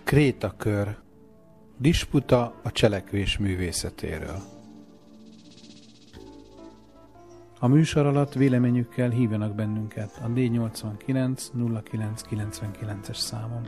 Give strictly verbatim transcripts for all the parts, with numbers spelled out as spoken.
Krétakör. Disputa a cselekvés művészetéről. A műsor alatt véleményükkel hívjanak bennünket a D nyolcvankilenc nulla kilenc kilencvenkilences számon.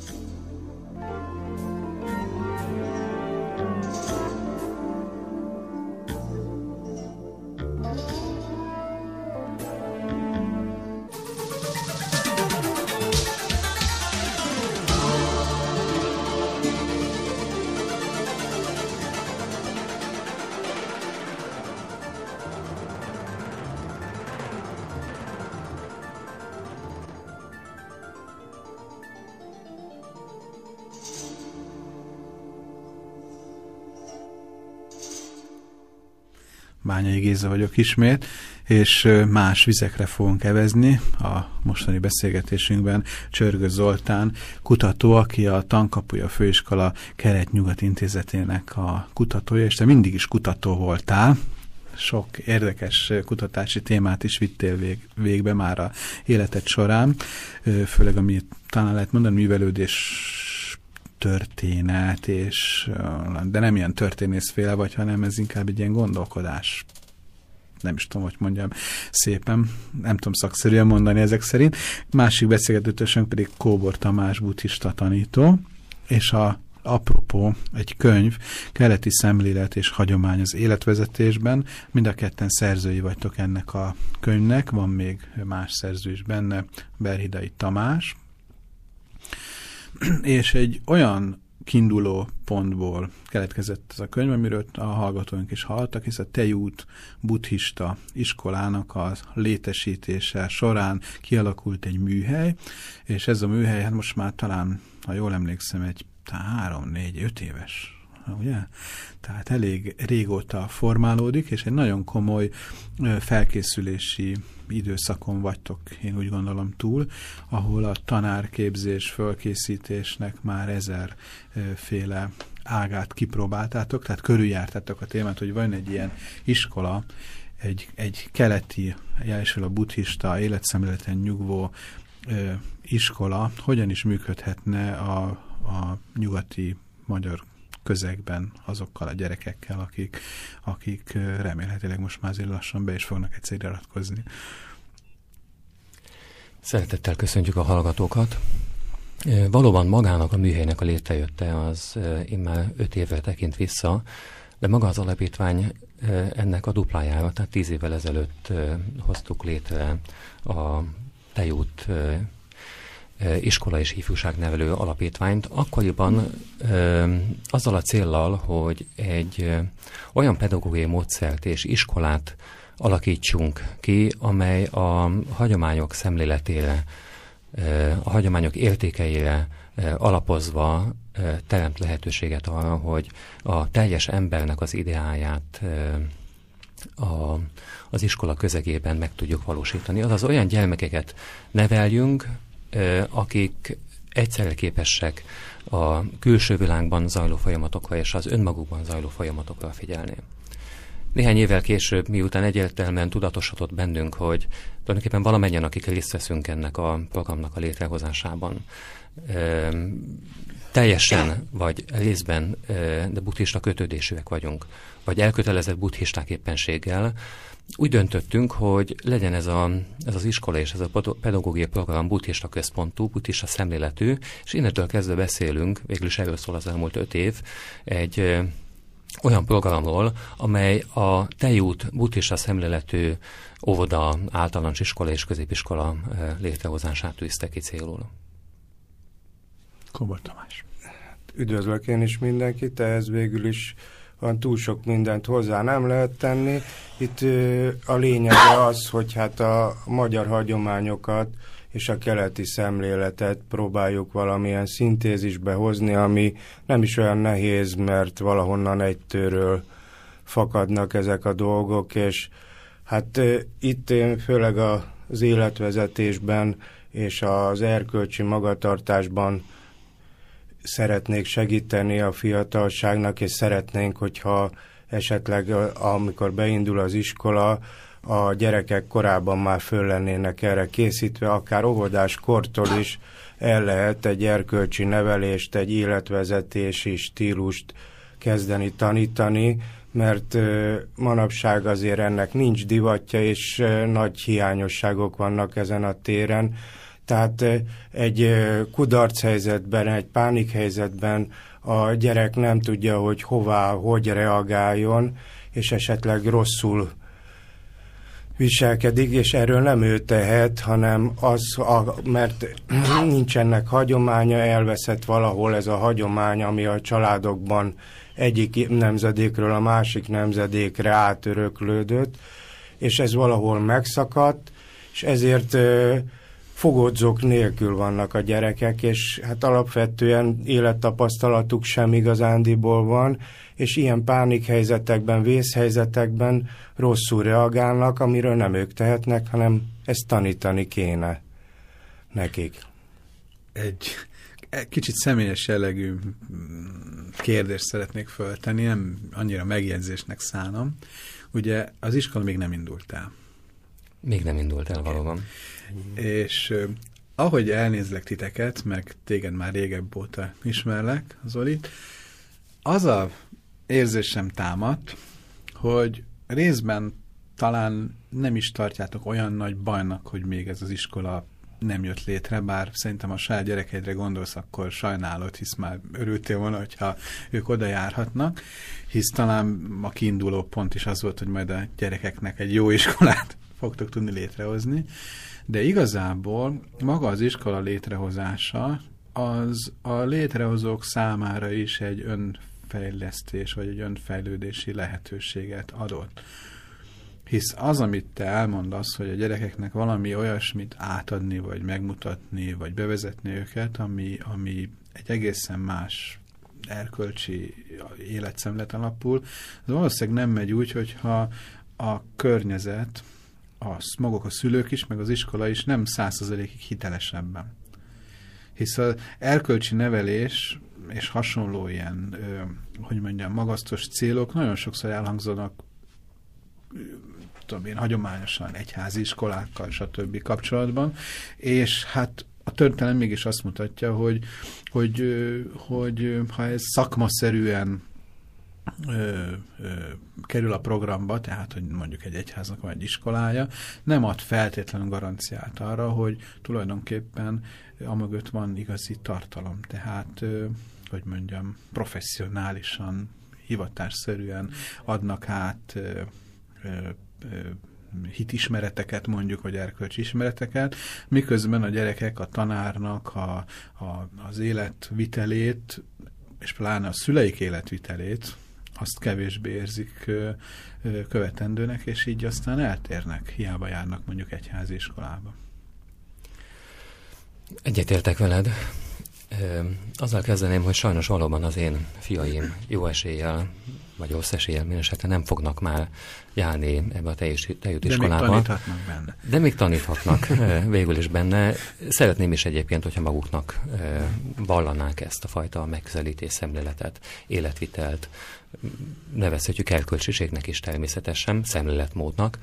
Bányai Géza vagyok ismét, és más vizekre fogunk evezni. A mostani beszélgetésünkben Csörgő Zoltán kutató, aki a Tankapuja Főiskola Kelet-Nyugat Intézetének a kutatója, és te mindig is kutató voltál. Sok érdekes kutatási témát is vittél vég, végbe már a életed során, főleg ami talán lehet mondani művelődés történet, és, de nem ilyen történészféle vagy, hanem ez inkább egy ilyen gondolkodás. Nem is tudom, hogy mondjam szépen, nem tudom szakszerűen mondani ezek szerint. Másik beszélgetőtösünk pedig Kóbor Tamás buddhista tanító, és a apropó egy könyv, Keleti szemlélet és hagyomány az életvezetésben. Mind a ketten szerzői vagytok ennek a könyvnek, van még más szerző is benne, Berhidai Tamás, és egy olyan kiinduló pontból keletkezett ez a könyv, amiről a hallgatóink is hallottak, hisz a Tejút buddhista iskolának a létesítése során kialakult egy műhely, és ez a műhely, hát most már talán, ha jól emlékszem, egy három, négy, öt éves, ugye? Tehát elég régóta formálódik, és egy nagyon komoly felkészülési időszakon vagytok, én úgy gondolom túl, ahol a tanárképzés, fölkészítésnek már ezerféle ágát kipróbáltátok, tehát körüljártátok a témát, hogy van egy ilyen iskola, egy, egy keleti, jelesül a buddhista, életszemléleten nyugvó ö, iskola, hogyan is működhetne a, a nyugati magyar közegben azokkal a gyerekekkel, akik, akik remélhetőleg most már azért lassan be is fognak egyszer iratkozni. Szeretettel köszöntjük a hallgatókat. Valóban magának a műhelynek a létrejötte az immár öt évre tekint vissza, de maga az alapítvány ennek a duplájára, tehát tíz évvel ezelőtt hoztuk létre a Tejút iskola és ifjúságnevelő alapítványt, akkoriban ö, azzal a céllal, hogy egy ö, olyan pedagógiai módszert és iskolát alakítsunk ki, amely a hagyományok szemléletére, ö, a hagyományok értékeire ö, alapozva ö, teremt lehetőséget arra, hogy a teljes embernek az ideáját ö, a, az iskola közegében meg tudjuk valósítani. Azaz olyan gyermekeket neveljünk, akik egyszerre képesek a külső világban zajló folyamatokra és az önmagukban zajló folyamatokra figyelni. Néhány évvel később, miután egyértelműen tudatosodott bennünk, hogy tulajdonképpen valamennyien, akik részt veszünk ennek a programnak a létrehozásában, teljesen vagy részben, de buddhista kötődésűek vagyunk, vagy elkötelezett buddhisták éppenséggel, úgy döntöttünk, hogy legyen ez, a, ez az iskola és ez a pedagógiai program buddhista központú, buddhista szemléletű, és innentől kezdve beszélünk, végül is erről szól az elmúlt öt év, egy ö, olyan programról, amely a Tejút buddhista szemléletű óvoda, általános iskola és középiskola ö, létrehozását tűzte ki célul. Kóbor Tamás. Üdvözlök én is mindenkit, ehhez végül is van túl sok mindent hozzá nem lehet tenni. Itt ö, a lényege az, hogy hát a magyar hagyományokat és a keleti szemléletet próbáljuk valamilyen szintézisbe hozni, ami nem is olyan nehéz, mert valahonnan egytőről fakadnak ezek a dolgok, és hát ö, itt én főleg az életvezetésben és az erkölcsi magatartásban szeretnék segíteni a fiatalságnak, és szeretnénk, hogyha esetleg amikor beindul az iskola, a gyerekek korábban már föl lennének erre készítve, akár óvodás kortól is el lehet egy erkölcsi nevelést, egy életvezetési stílust kezdeni tanítani, mert manapság azért ennek nincs divatja, és nagy hiányosságok vannak ezen a téren. Tehát egy kudarc helyzetben, egy pánik helyzetben a gyerek nem tudja, hogy hová, hogy reagáljon, és esetleg rosszul viselkedik, és erről nem ő tehet, hanem az, a, mert nincsenek hagyománya, elveszett valahol ez a hagyomány, ami a családokban egyik nemzedékről a másik nemzedékre átöröklődött, és ez valahol megszakadt, és ezért fogódzók nélkül vannak a gyerekek, és hát alapvetően élettapasztalatuk sem igazándiból van, és ilyen pánikhelyzetekben, vészhelyzetekben rosszul reagálnak, amiről nem ők tehetnek, hanem ezt tanítani kéne nekik. Egy, egy kicsit személyes jellegű kérdést szeretnék föltenni, nem annyira megjegyzésnek szánom. Ugye az iskola még nem indult el. Még nem indult el, okay. Valóban. És uh, ahogy elnézlek titeket, meg téged már régebb óta ismerlek, Zolit, az a érzésem támadt, hogy részben talán nem is tartjátok olyan nagy bajnak, hogy még ez az iskola nem jött létre, bár szerintem a saját gyerekeidre gondolsz, akkor sajnálod, hisz már örültél volna, hogyha ők oda járhatnak, hisz talán a kiinduló pont is az volt, hogy majd a gyerekeknek egy jó iskolát fogtok tudni létrehozni, de igazából maga az iskola létrehozása az a létrehozók számára is egy önfejlesztés, vagy egy önfejlődési lehetőséget adott. Hisz az, amit te elmondasz, hogy a gyerekeknek valami olyasmit átadni, vagy megmutatni, vagy bevezetni őket, ami, ami egy egészen más erkölcsi életszemlet alapul, az valószínűleg nem megy úgy, hogyha a környezet, a maguk a szülők is, meg az iskola is nem száz százalékig hitelesebben. Hisz az erkölcsi nevelés és hasonló ilyen, ö, hogy mondjam, magasztos célok nagyon sokszor elhangzanak, tudom én, hagyományosan egyházi iskolákkal, stb. Kapcsolatban, és hát a történelem mégis azt mutatja, hogy, hogy, hogy ha ez szakmaszerűen Ö, ö, kerül a programba, tehát, hogy mondjuk egy egyháznak van egy iskolája, nem ad feltétlenül garanciát arra, hogy tulajdonképpen amögött van igazi tartalom. Tehát, ö, hogy mondjam, professzionálisan, hivatásszerűen adnak át ö, ö, ö, hitismereteket, mondjuk, vagy erkölcsi ismereteket, miközben a gyerekek a tanárnak a, a, az életvitelét, és pláne a szüleik életvitelét, azt kevésbé érzik ö, ö, követendőnek, és így aztán eltérnek, hiába járnak mondjuk egyházi iskolába. Egyetértek veled. Ö, azzal kezdeném, hogy sajnos valóban az én fiaim jó eséllyel, vagy rossz eséllyel mindesetre nem fognak már járni ebbe a tejút iskolába. De még taníthatnak benne. De még taníthatnak végül is benne. Szeretném is egyébként, hogyha maguknak vallanák ezt a fajta megközelítés, szemléletet, életvitelt, nevezhetjük erkölcsiségnek is természetesen, szemléletmódnak.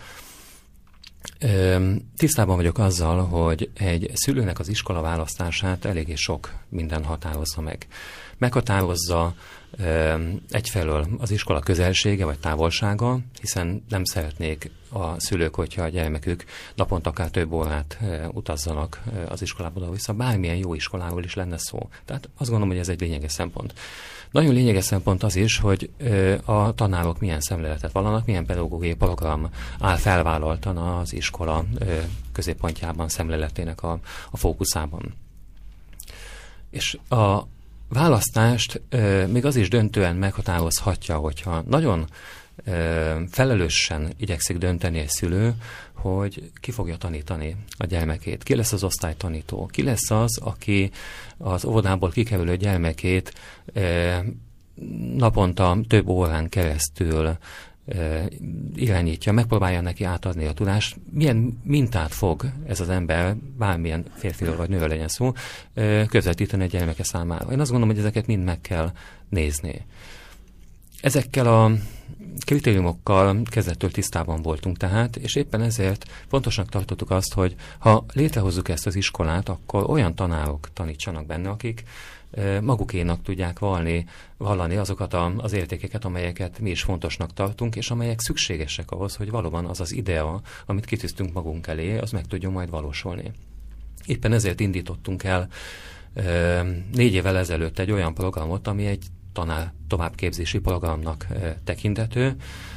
Tisztában vagyok azzal, hogy egy szülőnek az iskola választását eléggé sok minden határozza meg. Meghatározza egyfelől az iskola közelsége vagy távolsága, hiszen nem szeretnék a szülők, hogyha a gyermekük naponta akár több órát utazzanak az iskolába oda-vissza, bármilyen jó iskoláról is lenne szó. Tehát azt gondolom, hogy ez egy lényeges szempont. Nagyon lényeges szempont az is, hogy a tanárok milyen szemléletet vallanak, milyen pedagógiai program áll felvállaltan az iskola középpontjában, szemléletének a, a fókuszában. És a választást euh, még az is döntően meghatározhatja, hogyha nagyon euh, felelősen igyekszik dönteni egy szülő, hogy ki fogja tanítani a gyermekét, ki lesz az osztálytanító, ki lesz az, aki az óvodából kikerülő gyermekét euh, naponta több órán keresztül irányítja, megpróbálja neki átadni a tudást, milyen mintát fog ez az ember, bármilyen férfiról vagy nőről legyen szó, közvetíteni a gyermeke számára. Én azt gondolom, hogy ezeket mind meg kell nézni. Ezekkel a kritériumokkal kezdettől tisztában voltunk tehát, és éppen ezért fontosnak tartottuk azt, hogy ha létrehozzuk ezt az iskolát, akkor olyan tanárok tanítsanak benne, akik magukénak tudják valni, vallani azokat a, az értékeket, amelyeket mi is fontosnak tartunk, és amelyek szükségesek ahhoz, hogy valóban az az idea, amit kitűztünk magunk elé, az meg tudjon majd valósulni. Éppen ezért indítottunk el négy évvel ezelőtt egy olyan programot, ami egy tanár továbbképzési programnak tekinthető.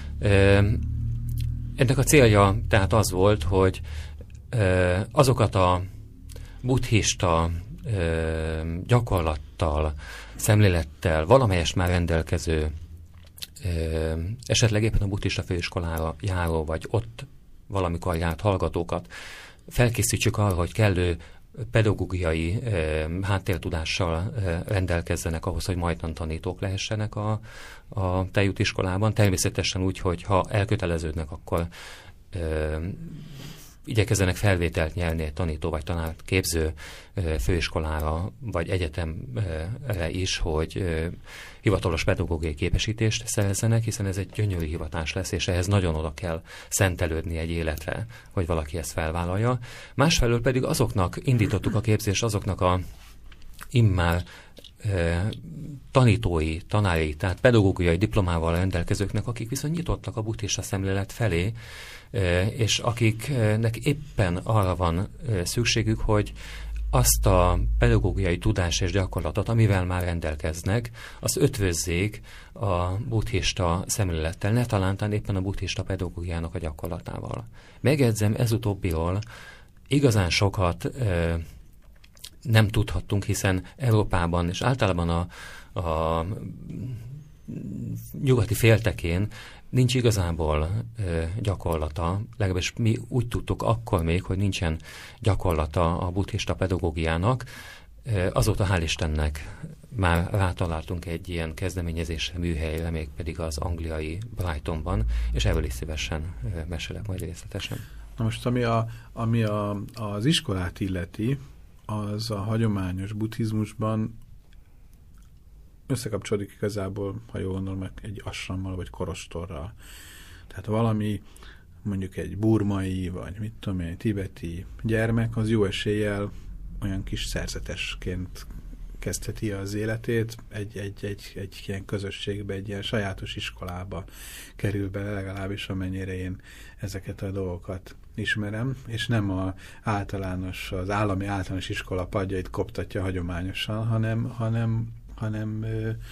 Ennek a célja tehát az volt, hogy azokat a buddhista gyakorlattal, szemlélettel, valamelyest már rendelkező, esetleg éppen a buddhista főiskolára járó, vagy ott valamikor járt hallgatókat felkészítsük arra, hogy kellő pedagógiai eh, háttértudással eh, rendelkezzenek ahhoz, hogy majdan tanítók lehessenek a, a tejútiskolában. Természetesen úgy, hogy ha elköteleződnek, akkor eh, igyekezzenek felvételt nyerni egy tanító vagy tanár képző eh, főiskolára vagy egyetemre is, hogy eh, hivatalos pedagógiai képesítést szerezzenek, hiszen ez egy gyönyörű hivatás lesz, és ehhez nagyon oda kell szentelődni egy életre, hogy valaki ezt felvállalja. Másfelől pedig azoknak indítottuk a képzést, azoknak a immár e, tanítói, tanári, tehát pedagógiai diplomával rendelkezőknek, akik viszont nyitottak a buddhista szemlélet felé, e, és akiknek éppen arra van e, szükségük, hogy azt a pedagógiai tudás és gyakorlatot, amivel már rendelkeznek, azt ötvözzék a buddhista szemlélettel, ne talántán éppen a buddhista pedagógiának a gyakorlatával. Megjegyzem, ez utóbbiról igazán sokat e, nem tudhattunk, hiszen Európában és általában a, a nyugati féltekén nincs igazából ö, gyakorlata, legalábbis mi úgy tudtuk akkor még, hogy nincsen gyakorlata a buddhista pedagógiának. Ö, azóta hál' Istennek már rátaláltunk egy ilyen kezdeményezésre, műhelyre, még pedig az angliai Brightonban, és erről is szívesen ö, mesélek majd részletesen. Na most, ami, a, ami a, az iskolát illeti, az a hagyományos buddhizmusban összekapcsolódik igazából, ha jól gondolom, egy asrammal vagy korostorral. Tehát valami, mondjuk egy burmai, vagy mit tudom én, tibeti gyermek, az jó eséllyel olyan kis szerzetesként kezdheti az életét, egy, egy, egy, egy ilyen közösségbe, egy ilyen sajátos iskolába kerül bele, legalábbis amennyire én ezeket a dolgokat ismerem, és nem a általános, az állami általános iskola padjait koptatja hagyományosan, hanem, hanem, hanem,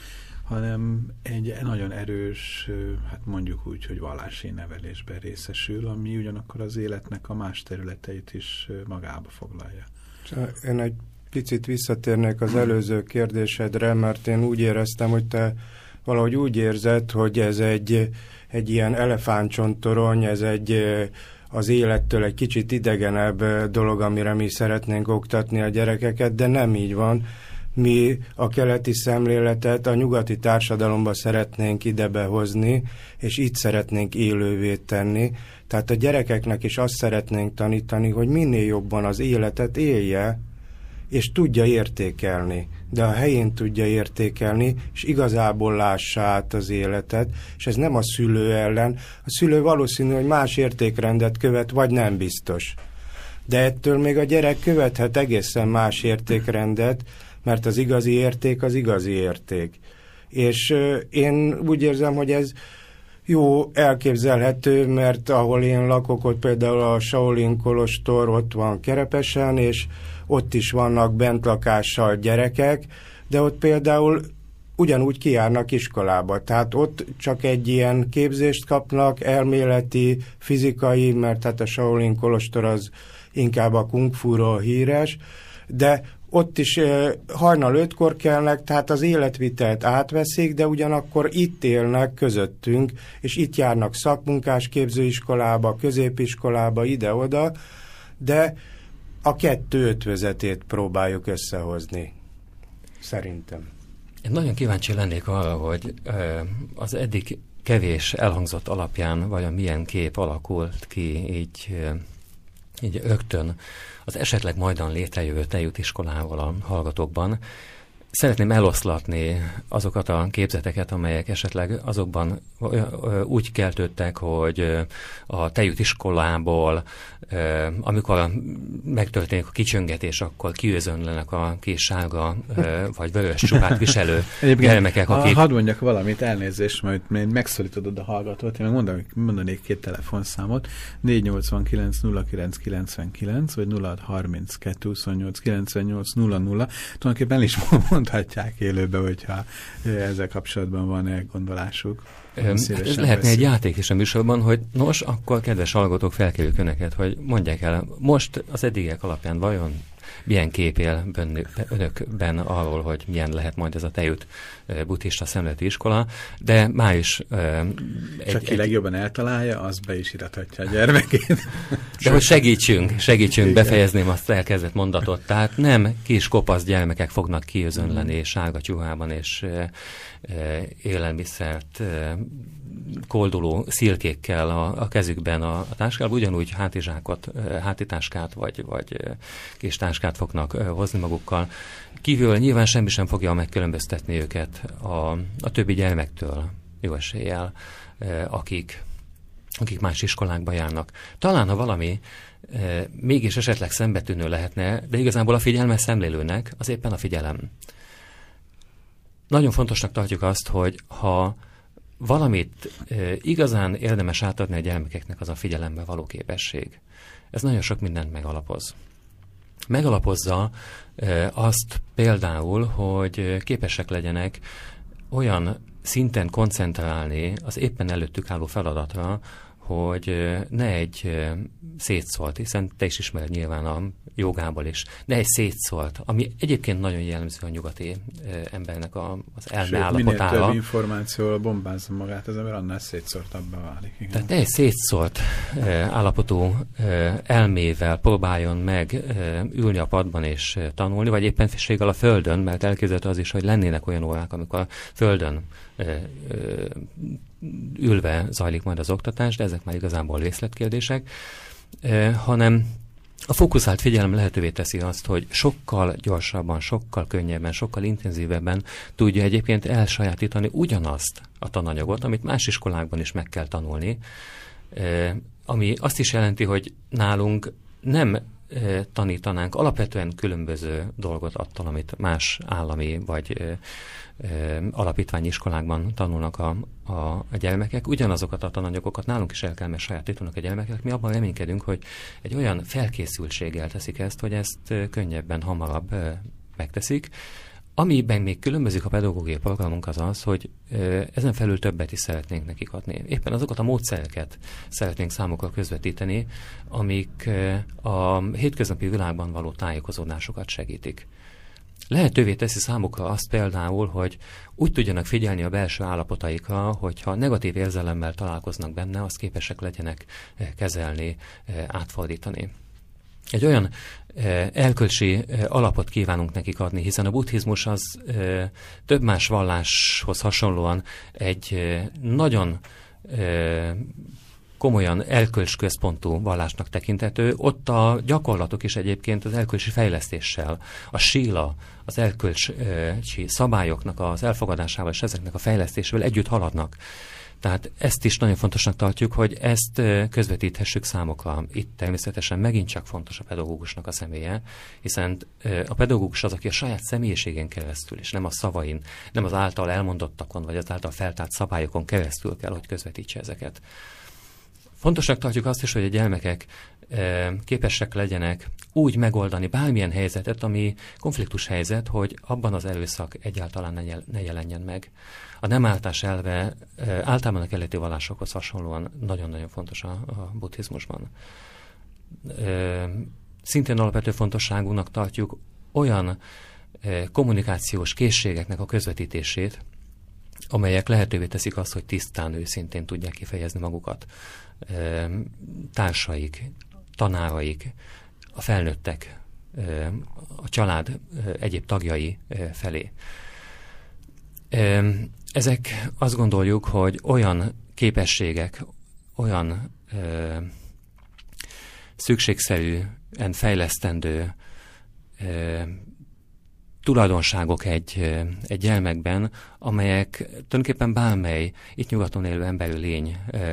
hanem egy nagyon erős, hát mondjuk úgy, hogy vallási nevelésben részesül, ami ugyanakkor az életnek a más területeit is magába foglalja. Én egy picit visszatérnék az előző kérdésedre, mert én úgy éreztem, hogy te valahogy úgy érzed, hogy ez egy, egy ilyen elefántcsontorony, ez egy az élettől egy kicsit idegenebb dolog, amire mi szeretnénk oktatni a gyerekeket, de nem így van. Mi a keleti szemléletet a nyugati társadalomba szeretnénk ide behozni, és itt szeretnénk élővé tenni. Tehát a gyerekeknek is azt szeretnénk tanítani, hogy minél jobban az életet élje, és tudja értékelni, de a helyén tudja értékelni, és igazából lássa át az életet, és ez nem a szülő ellen. A szülő valószínű, hogy más értékrendet követ, vagy nem biztos. De ettől még a gyerek követhet egészen más értékrendet, mert az igazi érték az igazi érték. És euh, én úgy érzem, hogy ez jó, elképzelhető, mert ahol én lakok, ott például a Shaolin kolostor, ott van Kerepesen, és ott is vannak bentlakással gyerekek, de ott például ugyanúgy kijárnak iskolába. Tehát ott csak egy ilyen képzést kapnak, elméleti, fizikai, mert hát a Shaolin kolostor az inkább a kung fu-ról híres, de ott is eh, hajnal ötkor kelnek, tehát az életvitelt átveszik, de ugyanakkor itt élnek közöttünk, és itt járnak szakmunkás képzőiskolába, középiskolába, ide-oda, de a kettő ötvözetét próbáljuk összehozni, szerintem. Én nagyon kíváncsi lennék arra, hogy az eddig kevés elhangzott alapján vajon milyen kép alakult ki így, így rögtön az esetleg majdan létrejövő tejútiskolával a hallgatókban. Szeretném eloszlatni azokat a képzeteket, amelyek esetleg azokban úgy keltődtek, hogy a tejút iskolából, amikor megtörténik a kicsöngetés, akkor kiözönlenek a kis sárga vagy vörös csupát viselő gyermekek, akik... Hadd mondjak valamit, elnézést, majd megszólítod a hallgatót, én meg mondanék, mondanék két telefonszámot, négy nyolcvankilenc nulla kilenc kilencvenkilenc, vagy nulla hat harminckettő huszonnyolc kilencvennyolc nulla nulla. Tulajdonképpen is mondhatják élőbe, hogyha ezzel kapcsolatban van elgondolásuk. Lehetne beszél. Egy játék is a műsorban, hogy nos, akkor kedves hallgatók, felkérjük önöket, hogy mondják el, most az eddigiek alapján vajon milyen kép él önökben arról, hogy milyen lehet majd ez a tejút buddhista szemléleti iskola, de már is... És aki egy... legjobban eltalálja, az be is irathatja a gyermekét. De hogy segítsünk, segítsünk, befejezném azt elkezdett mondatot. Tehát nem kis kopasz gyermekek fognak kiözönleni mm. sárga csuhában és élelmiszert kolduló szilkékkel a, a kezükben a, a táskában, ugyanúgy hátizsákot, hátitáskát vagy, vagy kis táskát fognak hozni magukkal. Kívül nyilván semmi sem fogja megkülönböztetni őket a, a többi gyermektől, jó eséllyel, akik, akik más iskolákba járnak. Talán, ha valami mégis esetleg szembetűnő lehetne, de igazából a figyelmes szemlélőnek az éppen a figyelem. Nagyon fontosnak tartjuk azt, hogy ha valamit e, igazán érdemes átadni a gyermekeknek, az a figyelembe való képesség. Ez nagyon sok mindent megalapoz. Megalapozza e, azt például, hogy képesek legyenek olyan szinten koncentrálni az éppen előttük álló feladatra, hogy ne egy szétszólt, hiszen te is ismered nyilván a jogából is, ne egy szétszólt, ami egyébként nagyon jellemző a nyugati embernek a, az elme állapotára. Minél több információval bombázza magát az ember, annál szétszórtabbá válik. Igen. Tehát ne egy szétszólt állapotú elmével próbáljon meg ülni a padban és tanulni, vagy éppenséggel a földön, mert elképzelhető az is, hogy lennének olyan órák, amikor a földön ülve zajlik majd az oktatás, de ezek már igazából részletkérdések, eh, hanem a fókuszált figyelem lehetővé teszi azt, hogy sokkal gyorsabban, sokkal könnyebben, sokkal intenzívebben tudja egyébként elsajátítani ugyanazt a tananyagot, amit más iskolákban is meg kell tanulni, eh, ami azt is jelenti, hogy nálunk nem eh, tanítanánk alapvetően különböző dolgot attól, amit más állami vagy eh, alapítványi iskolákban tanulnak a, a, a gyermekek. Ugyanazokat a tananyagokat nálunk is el kell sajátítanak a gyermekek. Mi abban reménykedünk, hogy egy olyan felkészültséggel teszik ezt, hogy ezt könnyebben, hamarabb megteszik. Amiben még különbözik a pedagógiai programunk az az, hogy ezen felül többet is szeretnénk nekik adni. Éppen azokat a módszereket szeretnénk számukra közvetíteni, amik a hétköznapi világban való tájékozódásokat segítik. Lehetővé teszi számukra azt például, hogy úgy tudjanak figyelni a belső állapotaikra, hogyha negatív érzelemmel találkoznak benne, azt képesek legyenek kezelni, átfordítani. Egy olyan elkölcsi alapot kívánunk nekik adni, hiszen a buddhizmus az több más valláshoz hasonlóan egy nagyon komolyan erkölcsközpontú vallásnak tekinthető. Ott a gyakorlatok is egyébként az erkölcsi fejlesztéssel, a síla, az erkölcsi szabályoknak az elfogadásával és ezeknek a fejlesztésével együtt haladnak. Tehát ezt is nagyon fontosnak tartjuk, hogy ezt közvetíthessük számokra. Itt természetesen megint csak fontos a pedagógusnak a személye, hiszen a pedagógus az, aki a saját személyiségén keresztül, és nem a szavain, nem az által elmondottakon, vagy az által feltárt szabályokon keresztül kell, hogy közvetítse ezeket. Fontosnak tartjuk azt is, hogy a gyermekek e, képesek legyenek úgy megoldani bármilyen helyzetet, ami konfliktus helyzet, hogy abban az erőszak egyáltalán ne, jel, ne jelenjen meg. A nem áltás elve e, általában a keleti vallásokhoz hasonlóan nagyon-nagyon fontos a, a buddhizmusban. E, szintén alapvető fontosságúnak tartjuk olyan e, kommunikációs készségeknek a közvetítését, amelyek lehetővé teszik azt, hogy tisztán, őszintén tudják kifejezni magukat. Társaik, tanáraik, a felnőttek, a család egyéb tagjai felé. Ezek azt gondoljuk, hogy olyan képességek, olyan szükségszerűen fejlesztendő tulajdonságok egy, egy gyermekben, amelyek tulajdonképpen bármely itt nyugaton élő emberi lény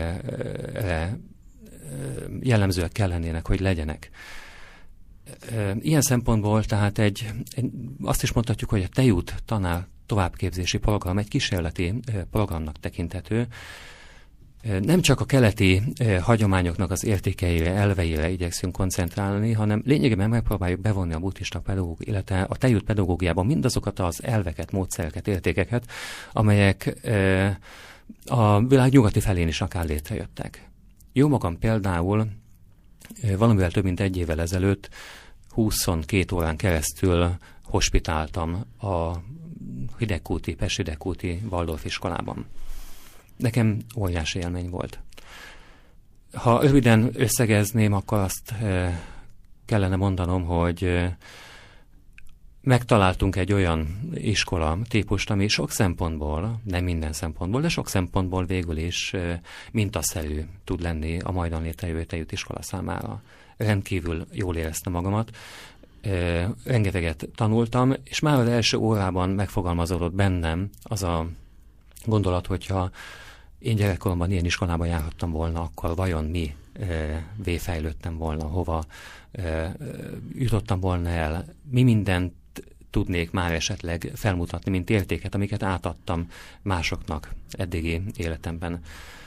jellemzőek kellenének, hogy legyenek. Ilyen szempontból tehát egy, egy, azt is mondhatjuk, hogy a Tejút tanár továbbképzési program egy kísérleti programnak tekinthető. Nem csak a keleti hagyományoknak az értékeire, elveire igyekszünk koncentrálni, hanem lényegében megpróbáljuk bevonni a buddhista pedagóg, illetve a Tejút pedagógiában mindazokat az elveket, módszereket, értékeket, amelyek a világ nyugati felén is akár létrejöttek. Jó magam például valamivel több mint egy évvel ezelőtt huszonkét órán keresztül hospitáltam a Hidegkúti, Pest Hidegkúti Waldorf iskolában. Nekem óriási élmény volt. Ha röviden összegezném, akkor azt kellene mondanom, hogy megtaláltunk egy olyan iskola típust, ami sok szempontból, nem minden szempontból, de sok szempontból végül is mintaszerű tud lenni a majdan létrejövő Tejút iskola számára. Rendkívül jól éreztem magamat, rengeteget tanultam, és már az első órában megfogalmazódott bennem az a gondolat, hogyha én gyerekkoromban ilyen iskolában járhattam volna, akkor vajon mi vé fejlődtem volna, hova jutottam volna el, mi mindent tudnék már esetleg felmutatni, mint értéket, amiket átadtam másoknak eddigi életemben.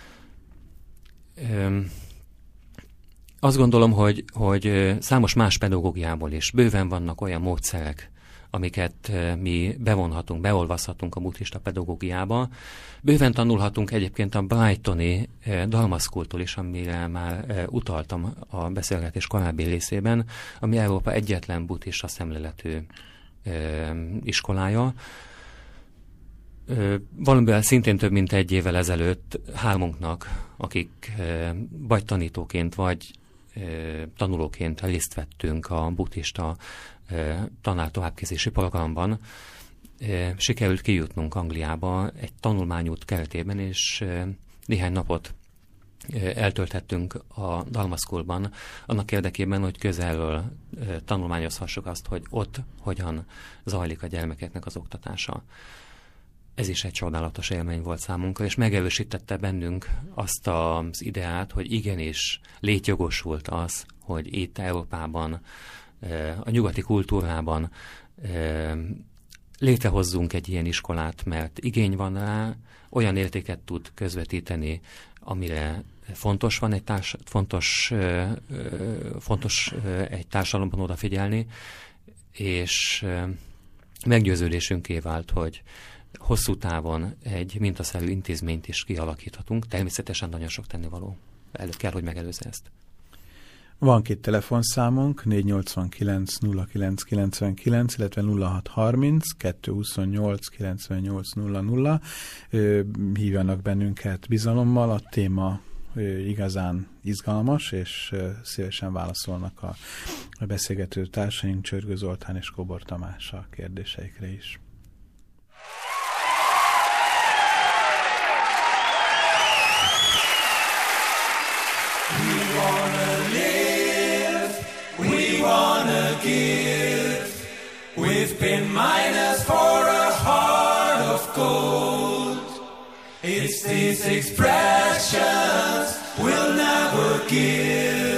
Azt gondolom, hogy, hogy számos más pedagógiából is bőven vannak olyan módszerek, amiket mi bevonhatunk, beolvaszhatunk a buddhista pedagógiába. Bőven tanulhatunk egyébként a brightoni Dharma School-tól is, amire már utaltam a beszélgetés korábbi részében, ami Európa egyetlen buddhista szemléletű iskolája. Valamivel szintén több mint egy évvel ezelőtt hármunknak, akik vagy tanítóként, vagy tanulóként részt vettünk a buddhista tanár továbbképzési programban, sikerült kijutnunk Angliába egy tanulmányút keretében, és néhány napot eltölthettünk a Dharma Schoolban, annak érdekében, hogy közelről tanulmányozhassuk azt, hogy ott hogyan zajlik a gyermekeknek az oktatása. Ez is egy csodálatos élmény volt számunkra, és megerősítette bennünk azt az ideát, hogy igenis létjogosult az, hogy itt Európában, a nyugati kultúrában létrehozzunk egy ilyen iskolát, mert igény van rá, olyan értéket tud közvetíteni, amire fontos van egy társ, fontos, fontos egy társadalomban odafigyelni, és meggyőződésünké vált, hogy hosszú távon egy mintaszerű intézményt is kialakíthatunk. Természetesen nagyon sok tennivaló. Előtt kell, hogy megelőzze ezt. Van két telefonszámunk, négy nyolcvankilenc nulla kilenc kilencvenkilenc, illetve nulla hat harminc kettő huszonnyolc kilencvennyolc nulla nulla. Hívjanak bennünket bizalommal, a téma igazán izgalmas, és szívesen válaszolnak a beszélgető társaink, Csörgő Zoltán és Kobor Tamás a kérdéseikre is. We wanna live, we wanna give. We've been miners for a heart of gold. It's these expressions we'll never give.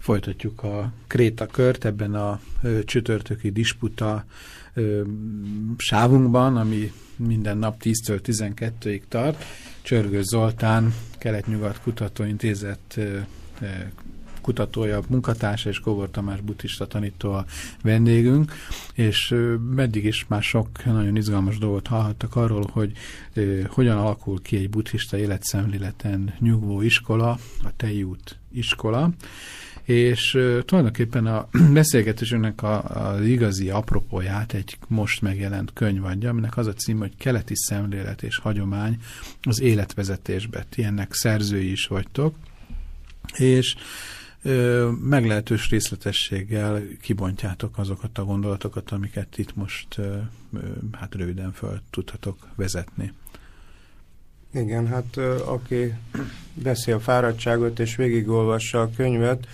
Folytatjuk a krétakört ebben a ö, csütörtöki disputa ö, sávunkban, ami minden nap tíztől tizenkettőig tart. Csörgős Zoltán, Kelet-Nyugat Kutatóintézet ö, ö, kutatója, munkatársa, és Kóbor Tamás buddhista tanító a vendégünk, és ö, meddig is már sok nagyon izgalmas dolgot hallhattak arról, hogy ö, hogyan alakul ki egy buddhista életszemléleten nyugvó iskola, a Tejút iskola, és uh, tulajdonképpen a beszélgetésünknek az igazi apropóját egy most megjelent könyv adja, aminek az a cím, hogy Keleti szemlélet és hagyomány az életvezetésbe. Ti ennek szerzői is vagytok, és uh, meglehetős részletességgel kibontjátok azokat a gondolatokat, amiket itt most uh, uh, hát röviden föl tudhatok vezetni. Igen, hát uh, aki veszi a fáradtságot és végigolvassa a könyvet,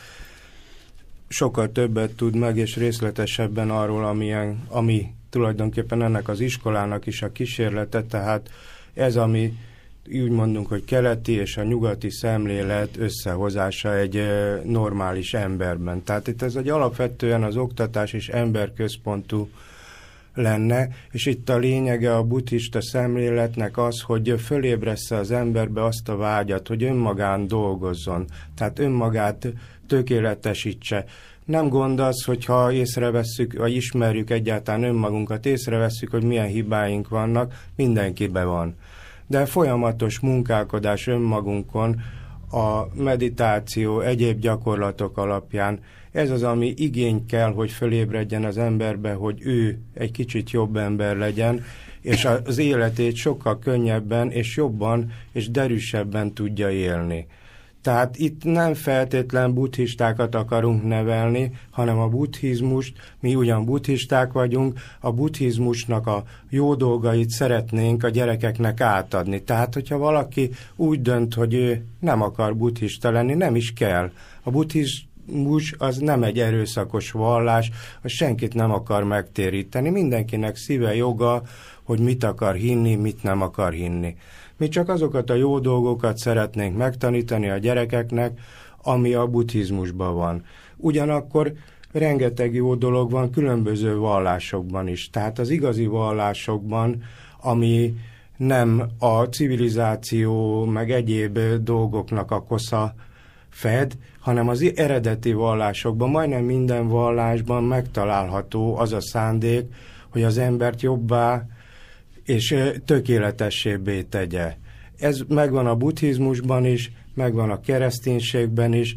sokkal többet tud meg, és részletesebben arról, amilyen, ami tulajdonképpen ennek az iskolának is a kísérlete, tehát ez, ami úgy mondunk, hogy keleti és a nyugati szemlélet összehozása egy uh, normális emberben. Tehát itt ez egy alapvetően az oktatás és emberközpontú lenne, és itt a lényege a buddhista szemléletnek az, hogy fölébressze az emberbe azt a vágyat, hogy önmagán dolgozzon, tehát önmagát tökéletesítse. Nem gond az, hogyha észrevesszük, vagy ismerjük egyáltalán önmagunkat, észrevesszük, hogy milyen hibáink vannak, mindenkiben van. De folyamatos munkálkodás önmagunkon, a meditáció, egyéb gyakorlatok alapján, ez az, ami igény kell, hogy fölébredjen az emberbe, hogy ő egy kicsit jobb ember legyen, és az életét sokkal könnyebben, és jobban, és derűsebben tudja élni. Tehát itt nem feltétlen buddhistákat akarunk nevelni, hanem a buddhizmust, mi ugyan buddhisták vagyunk, a buddhizmusnak a jó dolgait szeretnénk a gyerekeknek átadni. Tehát, hogyha valaki úgy dönt, hogy ő nem akar buddhista lenni, nem is kell. A buddhizmus az nem egy erőszakos vallás, az senkit nem akar megtéríteni. Mindenkinek szíve joga, hogy mit akar hinni, mit nem akar hinni. Mi csak azokat a jó dolgokat szeretnénk megtanítani a gyerekeknek, ami a buddhizmusban van. Ugyanakkor rengeteg jó dolog van különböző vallásokban is. Tehát az igazi vallásokban, ami nem a civilizáció meg egyéb dolgoknak a kosza fed, hanem az eredeti vallásokban, majdnem minden vallásban megtalálható az a szándék, hogy az embert jobbá és tökéletessébbé tegye. Ez megvan a buddhizmusban is, megvan a kereszténységben is.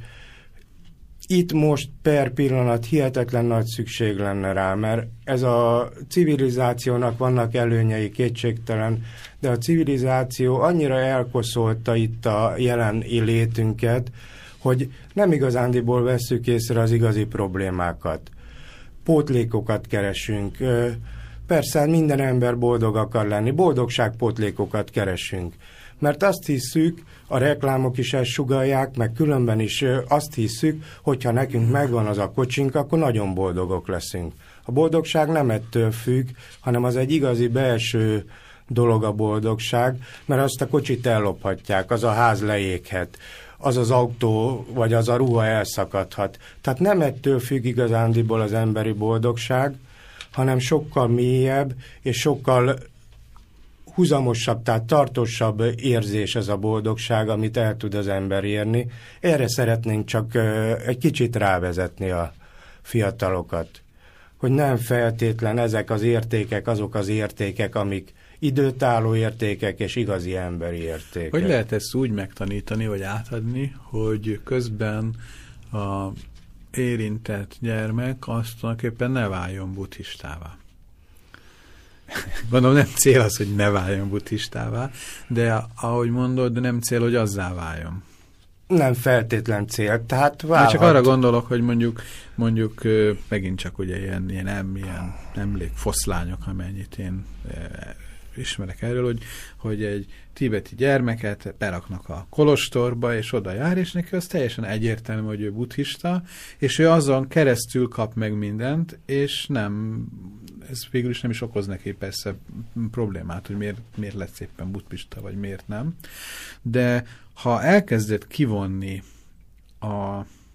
Itt most per pillanat hihetetlen nagy szükség lenne rá, mert ez a civilizációnak vannak előnyei, kétségtelen, de a civilizáció annyira elkoszolta itt a jelen létünket, hogy nem igazándiból vesszük észre az igazi problémákat. Pótlékokat keresünk. Persze minden ember boldog akar lenni, boldogságpótlékokat keresünk. Mert azt hiszük, a reklámok is ezt sugallják, meg különben is azt hiszük, hogyha nekünk megvan az a kocsink, akkor nagyon boldogok leszünk. A boldogság nem ettől függ, hanem az egy igazi belső dolog a boldogság, mert azt a kocsit ellophatják, az a ház leéghet, az az autó, vagy az a ruha elszakadhat. Tehát nem ettől függ igazándiból az emberi boldogság, hanem sokkal mélyebb, és sokkal húzamosabb, tehát tartósabb érzés ez a boldogság, amit el tud az ember érni. Erre szeretnénk csak egy kicsit rávezetni a fiatalokat, hogy nem feltétlen ezek az értékek, azok az értékek, amik időtálló értékek és igazi emberi értékek. Hogy lehet ezt úgy megtanítani, vagy átadni, hogy közben a érintett gyermek azt tulajdonképpen ne váljon buddhistává? Gondolom nem cél az, hogy ne váljon buddhistává, de ahogy mondod, nem cél, hogy azzá váljon. Nem feltétlen cél, tehát válhat. Csak arra gondolok, hogy mondjuk, mondjuk megint csak ugye ilyen, ilyen, ilyen emlékfoszlányok, amennyit én ismerek erről, hogy, hogy egy tibeti gyermeket beraknak a kolostorba, és oda jár, és neki az teljesen egyértelmű, hogy ő buddhista, és ő azon keresztül kap meg mindent, és nem, ez végül is nem is okoz neki persze problémát, hogy miért, miért lesz éppen buddhista, vagy miért nem. De ha elkezded kivonni a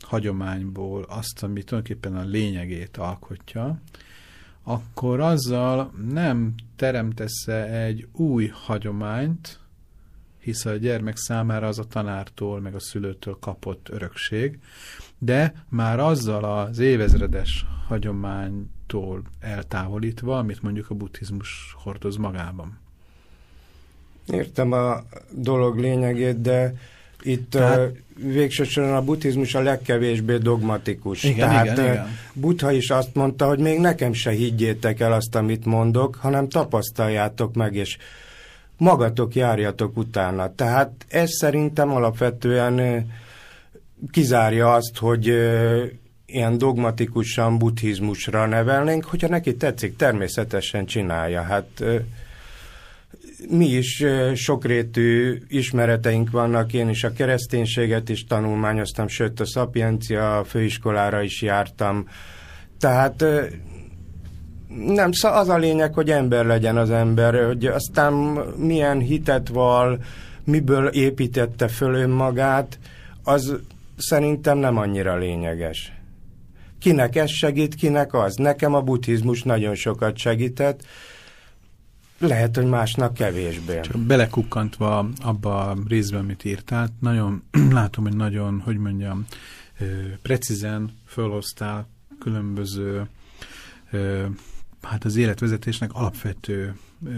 hagyományból azt, ami tulajdonképpen a lényegét alkotja, akkor azzal nem teremtesz-e egy új hagyományt, hisz a gyermek számára az a tanártól, meg a szülőtől kapott örökség, de már azzal az évezredes hagyománytól eltávolítva, amit mondjuk a buddhizmus hordoz magában. Értem a dolog lényegét, de itt Tehát, uh, végsősorban a buddhizmus a legkevésbé dogmatikus. Igen, Tehát igen, uh, igen. Buddha is azt mondta, hogy még nekem se higgyétek el azt, amit mondok, hanem tapasztaljátok meg, és magatok járjatok utána. Tehát ez szerintem alapvetően uh, kizárja azt, hogy uh, ilyen dogmatikusan buddhizmusra nevelnénk, hogyha neki tetszik, természetesen csinálja. Hát uh, mi is sokrétű ismereteink vannak, én is a kereszténységet is tanulmányoztam, sőt a Szapiencia főiskolára is jártam. Tehát nem, az a lényeg, hogy ember legyen az ember, hogy aztán milyen hitet val, miből építette föl önmagát, az szerintem nem annyira lényeges. Kinek ez segít, kinek az? Nekem a buddhizmus nagyon sokat segített, lehet, hogy másnak kevésbé. Csak belekukkantva abba a részben, amit írtál, nagyon látom, hogy nagyon, hogy mondjam, precízen fölhoztál különböző, hát az életvezetésnek alapvető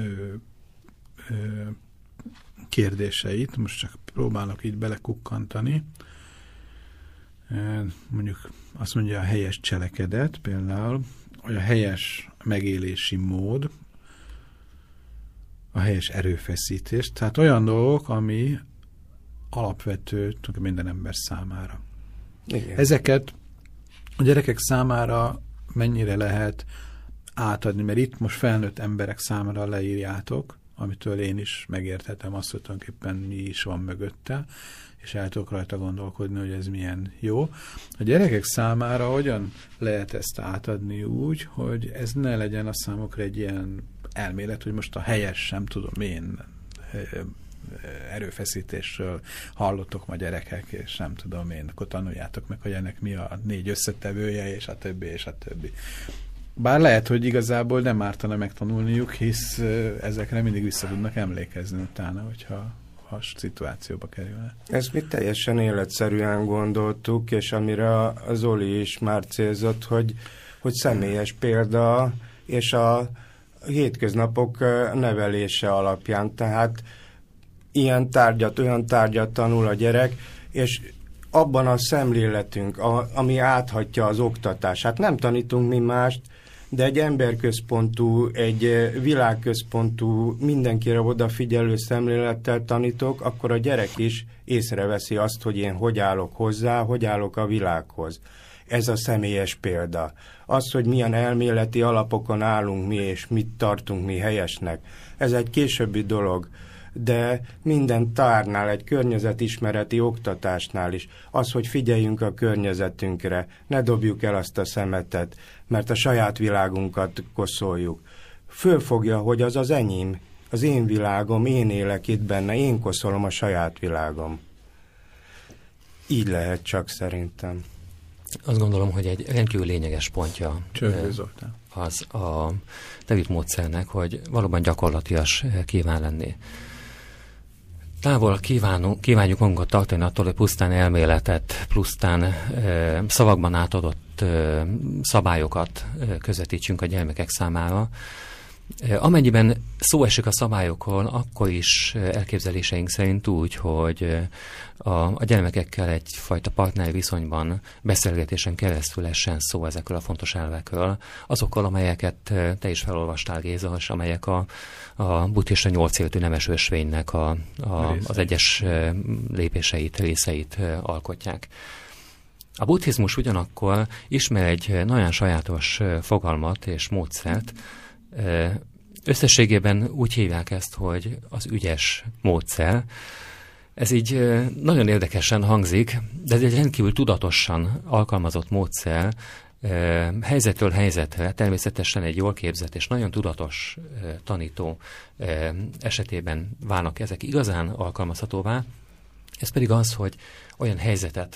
kérdéseit. Most csak próbálok így belekukkantani. Mondjuk azt mondja a helyes cselekedet, például, vagy a helyes megélési mód, a helyes erőfeszítés, tehát olyan dolgok, ami alapvető minden ember számára. Igen. Ezeket a gyerekek számára mennyire lehet átadni, mert itt most felnőtt emberek számára leírjátok, amitől én is megérthetem azt, hogy tulajdonképpen mi is van mögötte, és el tudok rajta gondolkodni, hogy ez milyen jó. A gyerekek számára hogyan lehet ezt átadni úgy, hogy ez ne legyen a számokra egy ilyen elmélet, hogy most a helyes, nem tudom én, erőfeszítésről hallottok ma gyerekek, és nem tudom én, akkor tanuljátok meg, hogy ennek mi a négy összetevője, és a többi, és a többi. Bár lehet, hogy igazából nem ártana megtanulniuk, hisz ezekre mindig vissza tudnak emlékezni utána, hogyha ha szituációba kerülne. Ezt mi teljesen életszerűen gondoltuk, és amire a Zoli is már célzott, hogy, hogy személyes példa, és a hétköznapok nevelése alapján. Tehát ilyen tárgyat, olyan tárgyat tanul a gyerek, és abban a szemléletünk, a, ami áthatja az oktatását. Nem tanítunk mi mást, de egy emberközpontú, egy világközpontú, mindenkire odafigyelő szemlélettel tanítok, akkor a gyerek is észreveszi azt, hogy én hogy állok hozzá, hogy állok a világhoz. Ez a személyes példa. Az, hogy milyen elméleti alapokon állunk mi, és mit tartunk mi helyesnek, ez egy későbbi dolog. De minden tárnál, egy környezetismereti oktatásnál is, az, hogy figyeljünk a környezetünkre, ne dobjuk el azt a szemetet, mert a saját világunkat koszoljuk. Fölfogja, hogy az az enyém, az én világom, én élek itt benne, én koszolom a saját világom. Így lehet csak szerintem. Azt gondolom, hogy egy rendkívül lényeges pontja az a David módszernek, hogy valóban gyakorlatias kíván lenni. Távol kívánunk, kívánjuk magunkat tartani attól, hogy pusztán elméletet, pusztán e, szavakban átadott e, szabályokat e, közvetítsünk a gyermekek számára. E, amennyiben szó esik a szabályokról, akkor is elképzeléseink szerint úgy, hogy a, a gyermekekkel egyfajta partneri viszonyban, beszélgetésen keresztül essen szó ezekről a fontos elvekről, azokkal, amelyeket te is felolvastál, Géza, és amelyek a a buddhista nyolcéltű nemes ösvénynek a, a, az egyes lépéseit, részeit alkotják. A buddhizmus ugyanakkor ismer egy nagyon sajátos fogalmat és módszert. Összességében úgy hívják ezt, hogy az ügyes módszer. Ez így nagyon érdekesen hangzik, de ez egy rendkívül tudatosan alkalmazott módszer, helyzetről helyzetre, természetesen egy jól képzett és nagyon tudatos tanító esetében válnak ezek igazán alkalmazhatóvá. Ez pedig az, hogy olyan helyzetet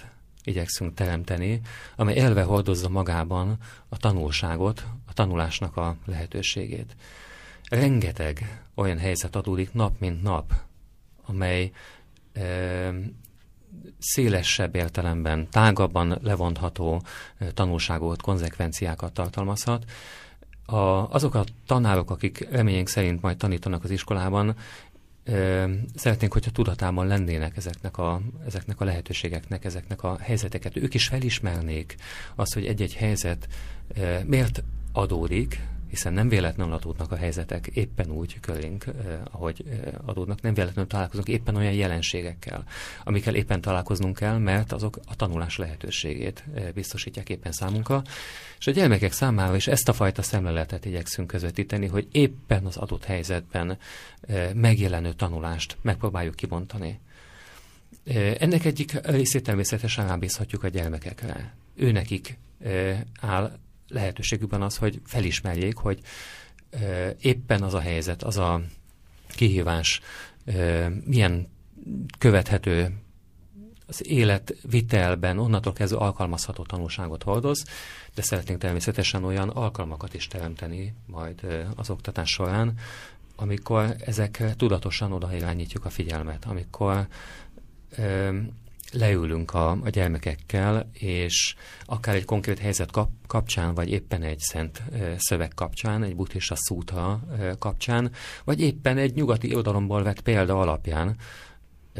igyekszünk teremteni, amely elve hordozza magában a tanulságot, a tanulásnak a lehetőségét. Rengeteg olyan helyzet adódik nap mint nap, amely e, szélesebb értelemben, tágabban levontható e, tanulságot, konzekvenciákat tartalmazhat. A, azok a tanárok, akik reményénk szerint majd tanítanak az iskolában, e, szeretnénk, hogyha tudatában lennének ezeknek a, ezeknek a lehetőségeknek, ezeknek a helyzeteket. Ők is felismernék azt, hogy egy-egy helyzet e, miért adódik, hiszen nem véletlenül adódnak a helyzetek éppen úgy körénk, eh, ahogy eh, adódnak, nem véletlenül találkozunk éppen olyan jelenségekkel, amikkel éppen találkoznunk kell, mert azok a tanulás lehetőségét eh, biztosítják éppen számunkra. És a gyermekek számára is ezt a fajta szemléletet igyekszünk közvetíteni, hogy éppen az adott helyzetben eh, megjelenő tanulást megpróbáljuk kibontani. Eh, ennek egyik részét természetesen rábízhatjuk a gyermekekre. Őnekik eh, áll lehetőségükben az, hogy felismerjék, hogy e, éppen az a helyzet, az a kihívás e, milyen követhető az életvitelben, onnantól kezdve alkalmazható tanulságot hordoz, de szeretnénk természetesen olyan alkalmakat is teremteni majd e, az oktatás során, amikor ezekre tudatosan oda irányítjuk a figyelmet, amikor e, leülünk a, a gyermekekkel, és akár egy konkrét helyzet kap, kapcsán, vagy éppen egy szent e, szöveg kapcsán, egy buddhista szútra e, kapcsán, vagy éppen egy nyugati irodalomból vett példa alapján e,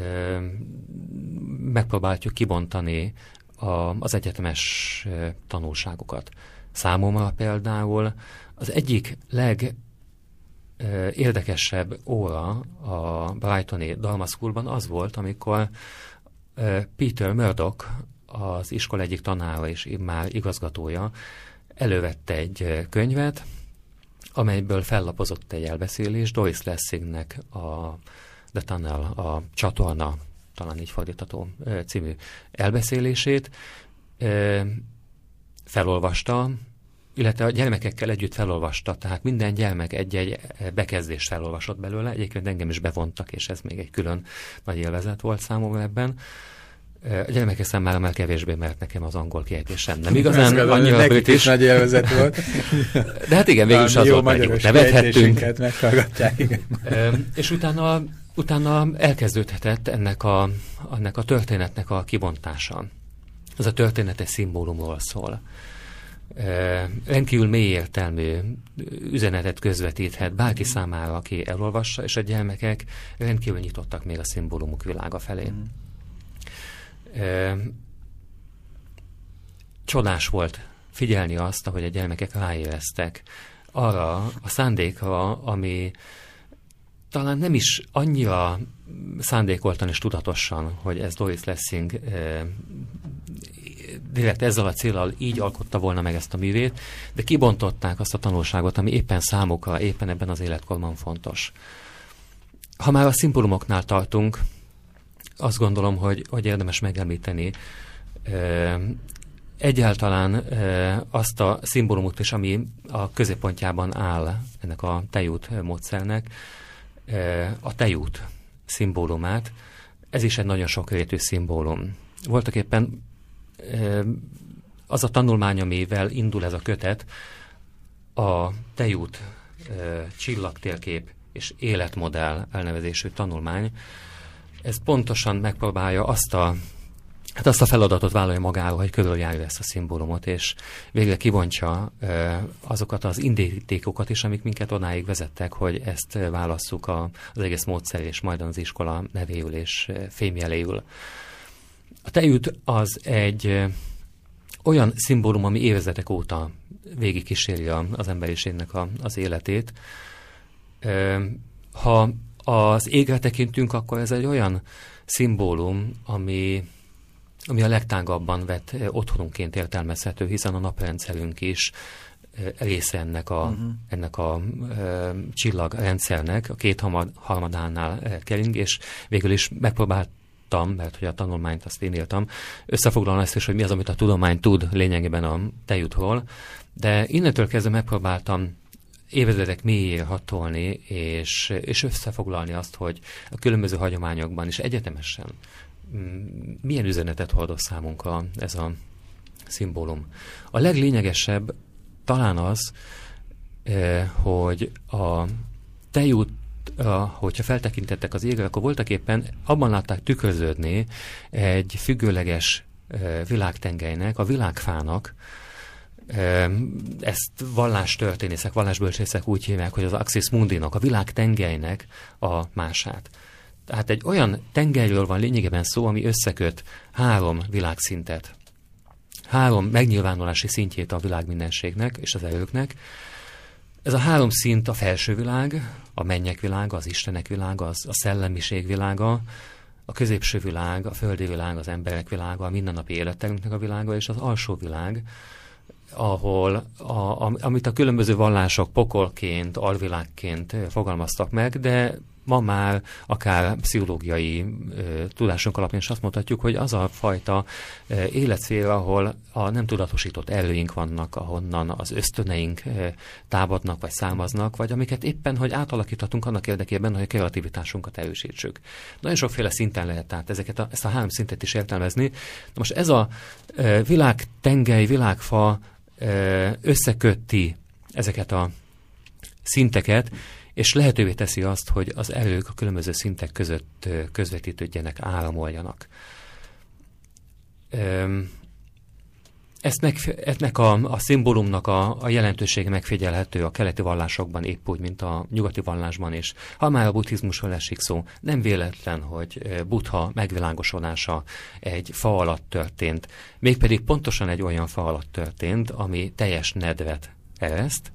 megpróbáljuk kibontani a, az egyetemes e, tanulságokat. Számomra például az egyik leg e, érdekesebb óra a Brightoni Dharma Schoolban az volt, amikor Peter Murdoch, az iskola egyik tanára és már igazgatója, elővette egy könyvet, amelyből fellapozott egy elbeszélés, Doris Lessingnek a The Tunnel, a csatorna, talán így fordítható című elbeszélését, felolvasta, illetve a gyermekekkel együtt felolvasta, tehát minden gyermek egy-egy bekezdést felolvasott belőle, egyébként engem is bevontak, és ez még egy külön nagy élvezet volt számomra ebben. A gyermekek számára már kevésbé, mert nekem az angol kiejtésem nem igazán annyira british. Nagy élvezet volt. De hát igen, végül is az volt, mert nevethettünk. Meghallgatják, igen. És utána, utána elkezdődhetett ennek a, ennek a történetnek a kibontása. Ez a történet egy szimbólumról szól. Uh, rendkívül mély értelmű üzenetet közvetíthet bárki számára, aki elolvassa, és a gyermekek rendkívül nyitottak még a szimbólumok világa felé. Mm. Uh, csodás volt figyelni azt, ahogy a gyermekek ráéreztek arra a szándékra, ami talán nem is annyira szándékoltan és tudatosan, hogy ez Doris Lessing uh, direkt ezzel a céllal így alkotta volna meg ezt a művét, de kibontották azt a tanulságot, ami éppen számukra, éppen ebben az életkorban fontos. Ha már a szimbólumoknál tartunk, azt gondolom, hogy, hogy érdemes megemlíteni e, egyáltalán e, azt a szimbólumot is, ami a középpontjában áll ennek a tejút módszernek, e, a tejút szimbólumát. Ez is egy nagyon sokrétű szimbólum. Voltak éppen az a tanulmány, amivel indul ez a kötet, a tejút csillagtérkép és életmodell elnevezésű tanulmány, ez pontosan megpróbálja azt a, hát azt a feladatot vállalja magáról, hogy körüljárja ezt a szimbólumot, és végre kibontsa azokat az indítékokat is, amik minket odáig vezettek, hogy ezt válasszuk az egész módszer és majd az iskola nevéül és fémjeléül. A tejút az egy ö, olyan szimbólum, ami évezredek óta végig kíséri az emberiségnek a, az életét. Ö, ha az égre tekintünk, akkor ez egy olyan szimbólum, ami, ami a legtágabban vett ö, otthonunként értelmezhető, hiszen a naprendszerünk is ö, része ennek a, uh-huh. ennek a ö, csillagrendszernek, a két harmadánál ö, kering, és végül is megpróbált mert hogy a tanulmányt azt én írtam, összefoglalom ezt is, hogy mi az, amit a tudomány tud lényegében a tejútról, de innentől kezdve megpróbáltam évezredek mélyére hatolni, és, és összefoglalni azt, hogy a különböző hagyományokban is egyetemesen milyen üzenetet hordoz számunkra ez a szimbólum? A leglényegesebb talán az, hogy a tejút, hogyha feltekintettek az égre, akkor voltak éppen abban látták tükröződni egy függőleges világtengelynek, a világfának, ezt vallástörténészek, vallásbölcsészek úgy hívják, hogy az Axis Mundinak, a világtengelynek a mását. Tehát egy olyan tengelyről van lényegében szó, ami összeköt három világszintet. Három megnyilvánulási szintjét a világmindenségnek és az erőknek. Ez a három szint a felső világ, a mennyek világa, az istenek világa, az a szellemiség világa, a középső világ, a földi világ, az emberek világa, a mindennapi életünknek a világa, és az alsó világ, ahol, a, a, amit a különböző vallások pokolként, alvilágként fogalmaztak meg, de ma már akár pszichológiai ö, tudásunk alapján is azt mondhatjuk, hogy az a fajta ö, életszféra, ahol a nem tudatosított erőink vannak, ahonnan az ösztöneink ö, támadnak, vagy származnak, vagy amiket éppen, hogy átalakíthatunk annak érdekében, hogy a kreativitásunkat erősítsük. Nagyon sokféle szinten lehet tehát ezeket a, ezt a három szintet is értelmezni. Na most ez a ö, világtengely, világfa ö, összekötti ezeket a szinteket, és lehetővé teszi azt, hogy az erők a különböző szintek között közvetítődjenek, áramoljanak. Ezt meg, ennek a, a szimbólumnak a, a jelentősége megfigyelhető a keleti vallásokban, épp úgy, mint a nyugati vallásban is. Ha már a buddhizmusról esik szó, nem véletlen, hogy Buddha megvilágosodása egy fa alatt történt, mégpedig pontosan egy olyan fa alatt történt, ami teljes nedvet ereszt.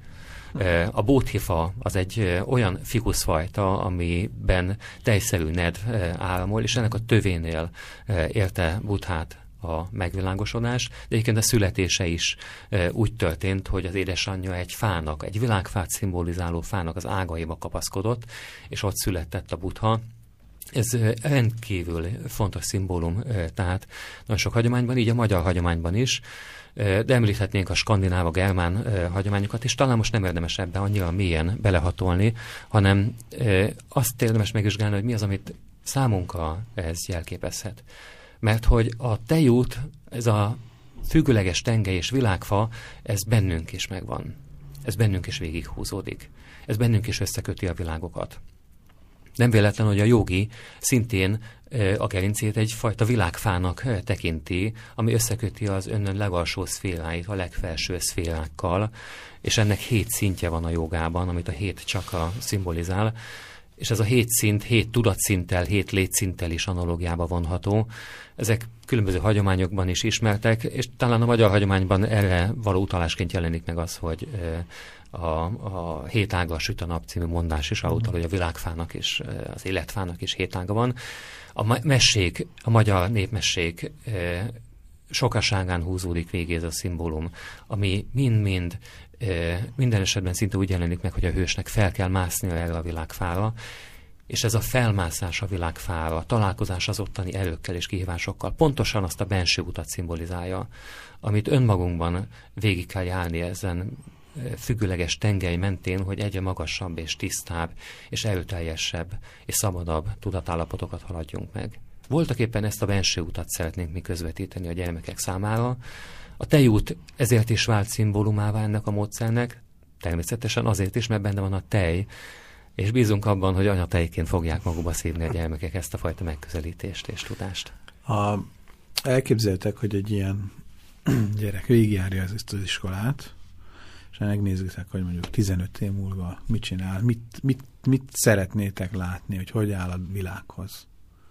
A bódhifa az egy olyan fikuszfajta, amiben tejszerű nedv áramol, és ennek a tövénél érte Buddhát a megvilágosodás, de egyébként a születése is úgy történt, hogy az édesanyja egy fának, egy világfát szimbolizáló fának az ágaiba kapaszkodott, és ott született a Buddha. Ez rendkívül fontos szimbólum, tehát nagyon sok hagyományban, így a magyar hagyományban is, de említhetnénk a skandináv, a germán hagyományokat, és talán most nem érdemes ebbe annyira mélyen belehatolni, hanem azt érdemes megvizsgálni, hogy mi az, amit számunkra ez jelképezhet. Mert hogy a tejút, ez a függőleges tengely és világfa, ez bennünk is megvan. Ez bennünk is végighúzódik. Ez bennünk is összeköti a világokat. Nem véletlen, hogy a jogi szintén a gerincét egyfajta világfának tekinti, ami összeköti az önnön legalsó szféráit a legfelső szférákkal, és ennek hét szintje van a jogában, amit a hét csakra szimbolizál, és ez a hét szint, hét tudatszinttel, hét létszinttel is analógiába vonható. Ezek különböző hagyományokban is ismertek, és talán a magyar hagyományban erre való utalásként jelenik meg az, hogy a, a hét ága süt a nap című mondás is arra, hogy a világfának és az életfának is hét ága van. A messég, a magyar népmesség sokaságán húzódik végig ez a szimbólum, ami mind-mind minden esetben szinte úgy jelenik meg, hogy a hősnek fel kell másznia erre a világfára, és ez a felmászás a világfára, a találkozás az ottani erőkkel és kihívásokkal pontosan azt a benső utat szimbolizálja, amit önmagunkban végig kell járni ezen függőleges tengely mentén, hogy egyre magasabb és tisztább, és erőteljesebb és szabadabb tudatállapotokat haladjunk meg. Voltak éppen ezt a benső utat szeretnénk mi közvetíteni a gyermekek számára. A tejút ezért is vált szimbólumává ennek a módszernek, természetesen azért is, mert benne van a tej, és bízunk abban, hogy anyatejként fogják magukba szívni a gyermekek ezt a fajta megközelítést és tudást. A, elképzeltek, hogy egy ilyen gyerek végigjárja ezt az iskolát, és megnézzük, hogy mondjuk tizenöt év múlva mit csinál, mit, mit, mit szeretnétek látni, hogy hogy áll a világhoz.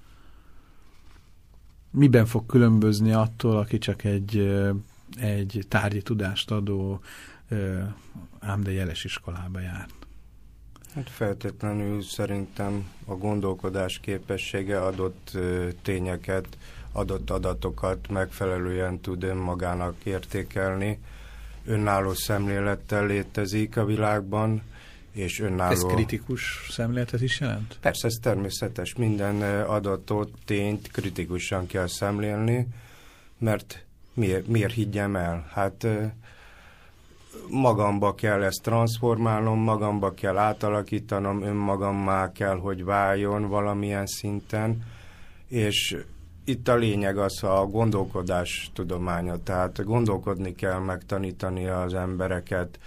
Miben fog különbözni attól, aki csak egy, egy tárgyi tudást adó, ám de jeles iskolába járt? Hát feltétlenül szerintem a gondolkodás képessége adott tényeket, adott adatokat megfelelően tud önmagának értékelni, önálló szemlélettel létezik a világban, és önálló... Ez kritikus szemléletet is jelent? Persze, ez természetes. Minden adatot, tényt kritikusan kell szemlélni, mert miért, miért higgyem el? Hát magamba kell ezt transformálnom, magamba kell átalakítanom, önmagammá kell, hogy váljon valamilyen szinten, és itt a lényeg az a gondolkodás tudománya, tehát gondolkodni kell, megtanítani az embereket.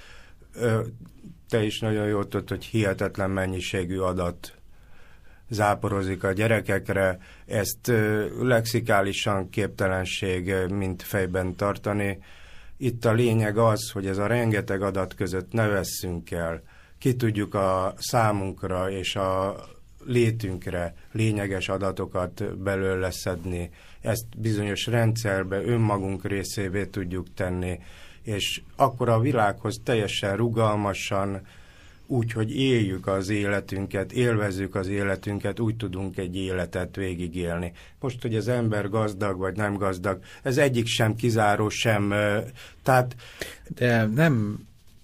Te is nagyon jól tudod, hogy hihetetlen mennyiségű adat záporozik a gyerekekre, ezt lexikálisan képtelenség mint fejben tartani. Itt a lényeg az, hogy ez a rengeteg adat között ne vesszünk el, ki tudjuk a számunkra és a létünkre lényeges adatokat belőle szedni, ezt bizonyos rendszerbe önmagunk részévé tudjuk tenni, és akkor a világhoz teljesen rugalmasan, úgy, hogy éljük az életünket, élvezzük az életünket, úgy tudunk egy életet végigélni. Most, hogy az ember gazdag vagy nem gazdag, ez egyik sem kizáró, sem, tehát... De nem,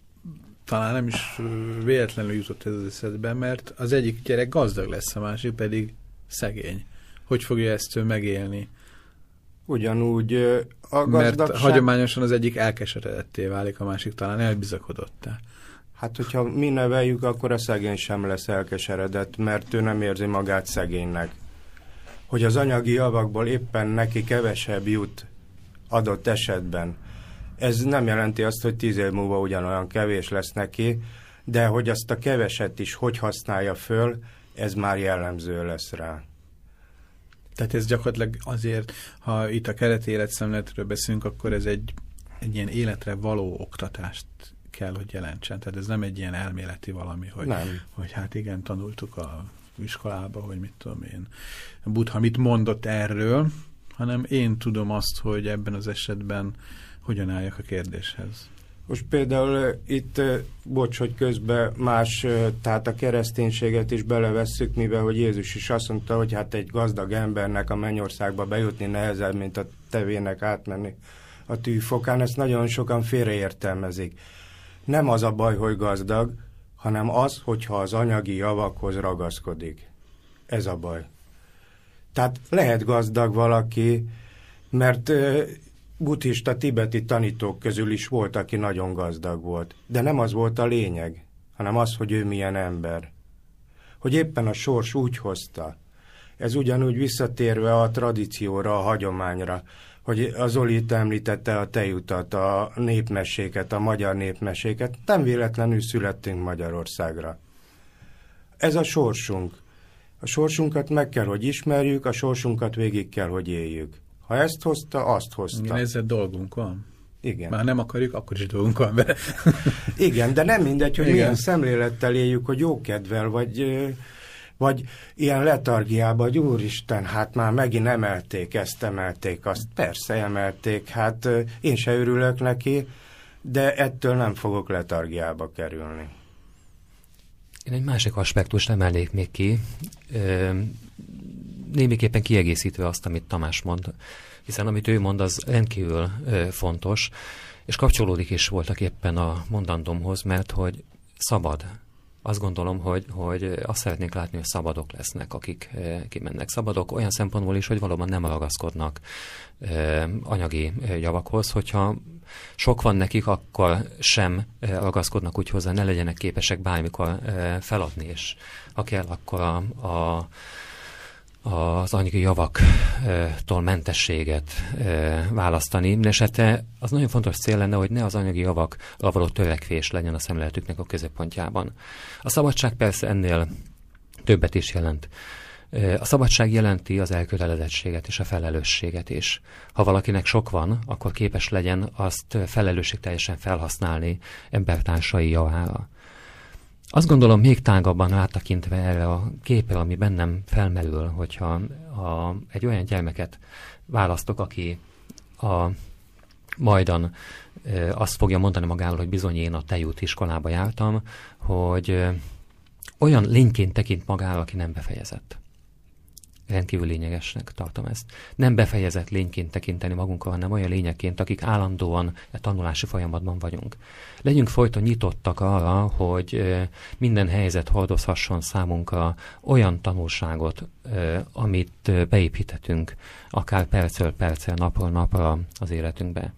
talán nem is véletlenül jutott ez az eszedbe, mert az egyik gyerek gazdag lesz, a másik pedig szegény. Hogy fogja ezt megélni? Ugyanúgy a gazdagság... Mert hagyományosan az egyik elkeseredetté válik, a másik talán elbizakodottá. Hát, hogyha mi neveljük, akkor a szegény sem lesz elkeseredett, mert ő nem érzi magát szegénynek. Hogy az anyagi javakból éppen neki kevesebb jut adott esetben. Ez nem jelenti azt, hogy tíz év múlva ugyanolyan kevés lesz neki, de hogy azt a keveset is hogy használja föl, ez már jellemző lesz rá. Tehát ez gyakorlatilag azért, ha itt a kereti életszemletről beszélünk, akkor ez egy, egy ilyen életre való oktatást kell, hogy jelentsen. Tehát ez nem egy ilyen elméleti valami, hogy, nem. hogy hát igen, tanultuk a iskolába, hogy mit tudom én, Buddha mit mondott erről, hanem én tudom azt, hogy ebben az esetben hogyan álljak a kérdéshez. Most például itt, bocs, hogy közben más, tehát a kereszténységet is belevesszük, mivel hogy Jézus is azt mondta, hogy hát egy gazdag embernek a mennyországba bejutni nehezebb, mint a tevének átmenni a tűfokán. Ezt nagyon sokan félreértelmezik. Nem az a baj, hogy gazdag, hanem az, hogyha az anyagi javakhoz ragaszkodik. Ez a baj. Tehát lehet gazdag valaki, mert buddhista, tibeti tanítók közül is volt, aki nagyon gazdag volt. De nem az volt a lényeg, hanem az, hogy ő milyen ember. Hogy éppen a sors úgy hozta. Ez ugyanúgy visszatérve a tradícióra, a hagyományra, hogy az Zoli itt említette a tejutat, a népmeséket, a magyar népmeséket. Nem véletlenül születtünk Magyarországra. Ez a sorsunk. A sorsunkat meg kell, hogy ismerjük, a sorsunkat végig kell, hogy éljük. Ha ezt hozta, azt hozta. Igen, ezzel dolgunk van. Igen. Már nem akarjuk, akkor is dolgunk van vele. Igen, de nem mindegy, hogy igen, milyen szemlélettel éljük, hogy jókedvel, vagy, vagy ilyen letargiában, hogy úristen, hát már megint emelték, ezt emelték, azt persze emelték, hát én se örülök neki, de ettől nem fogok letargiába kerülni. Én egy másik aspektust emelnék még ki, némiképpen kiegészítve azt, amit Tamás mond, hiszen amit ő mond, az rendkívül fontos, és kapcsolódik is voltak éppen a mondandómhoz, mert hogy szabad. Azt gondolom, hogy, hogy azt szeretnénk látni, hogy szabadok lesznek, akik kimennek. Szabadok olyan szempontból is, hogy valóban nem ragaszkodnak anyagi javakhoz, hogyha sok van nekik, akkor sem ragaszkodnak úgy hozzá, ne legyenek képesek bármikor feladni, és ha kell, akkor a, a az anyagi javaktól mentességet e, választani. Mindenesetre az nagyon fontos cél lenne, hogy ne az anyagi javakra való törekvés legyen a szemléletüknek a középpontjában. A szabadság persze ennél többet is jelent. E, a szabadság jelenti az elkötelezettséget és a felelősséget is. Ha valakinek sok van, akkor képes legyen azt felelősségteljesen felhasználni embertársai javára. Azt gondolom, még tágabban áttekintve erre a képre, ami bennem felmerül, hogyha a, egy olyan gyermeket választok, aki a majdan e, azt fogja mondani magáról, hogy bizony én a Tejút iskolába jártam, hogy e, olyan lényként tekint magára, aki nem befejezett. Rendkívül lényegesnek tartom ezt. Nem befejezett lényként tekinteni magunkra, hanem olyan lényeként, akik állandóan a tanulási folyamatban vagyunk. Legyünk folyton nyitottak arra, hogy minden helyzet hordozhasson számunkra olyan tanulságot, amit beépíthetünk, akár percről percre, napról napra az életünkbe.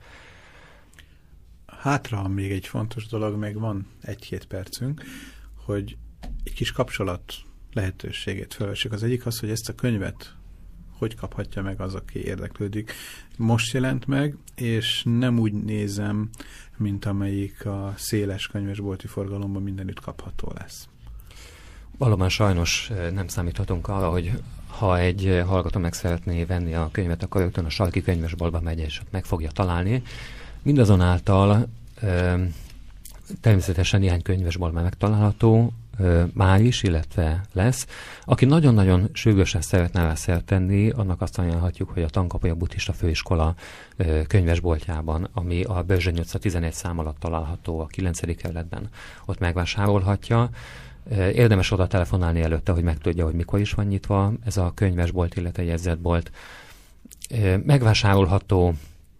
Hátra még egy fontos dolog, meg van egy-két percünk, hogy egy kis kapcsolat lehetőségét felvessük. Az egyik az, hogy ezt a könyvet hogy kaphatja meg az, aki érdeklődik. Most jelent meg, és nem úgy nézem, mint amelyik a széles könyvesbolti forgalomban mindenütt kapható lesz. Valóban sajnos nem számíthatunk arra, hogy ha egy hallgató meg szeretné venni a könyvet, akkor rögtön a sarki könyvesboltba megy, és meg fogja találni. Mindazonáltal természetesen néhány könyvesbolt már megtalálható, már is, illetve lesz. Aki nagyon-nagyon sürgősen szeretne rá szert tenni, annak azt ajánlhatjuk, hogy a Tankapolya Buddhista Főiskola könyvesboltjában, ami a Börzsöny utca tizenegy szám alatt található a kilencedik kerületben, ott megvásárolhatja. Érdemes oda telefonálni előtte, hogy megtudja, hogy mikor is van nyitva ez a könyvesbolt, illetve jegyzetbolt. Megvásárolható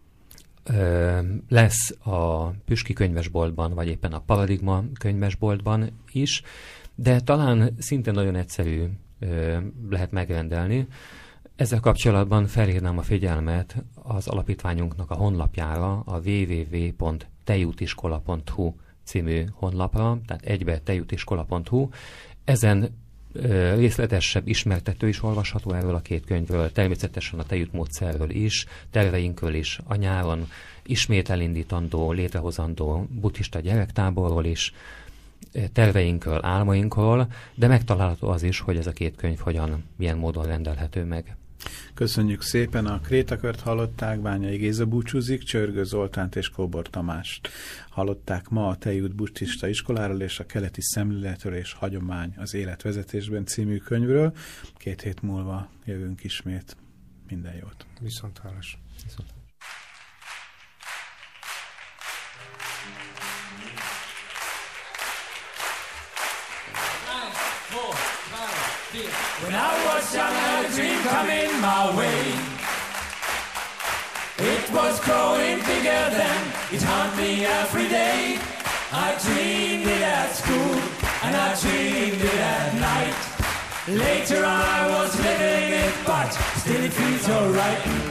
lesz a Püski könyvesboltban, vagy éppen a Paradigma könyvesboltban is, de talán szintén nagyon egyszerű lehet megrendelni. Ezzel kapcsolatban felhívnám a figyelmet az alapítványunknak a honlapjára, a double-u double-u double-u pont tejútiskola pont hu című honlapra, tehát egybe tejútiskola pont hu. Ezen ö, részletesebb ismertető is olvasható erről a két könyvről, természetesen a tejút módszerről is, terveinkről is, a nyáron ismét elindítandó, létrehozandó buddhista gyerektáborról is, terveinkről, álmainkról, de megtalálható az is, hogy ez a két könyv hogyan, milyen módon rendelhető meg. Köszönjük szépen, a Krétakört hallották, Bányai Géza búcsúzik, Csörgő Zoltánt és Kóbor Tamást hallották ma a Tejút Buddhista Iskoláról és a Keleti Szemléletről és Hagyomány az Életvezetésben című könyvről. Két hét múlva jövünk ismét. Minden jót. Viszonthallás. Viszont. When I was young, I had a dream coming my way. It was growing bigger then, it haunted me every day. I dreamed it at school, and I dreamed it at night. Later on I was living it, but still it feels alright.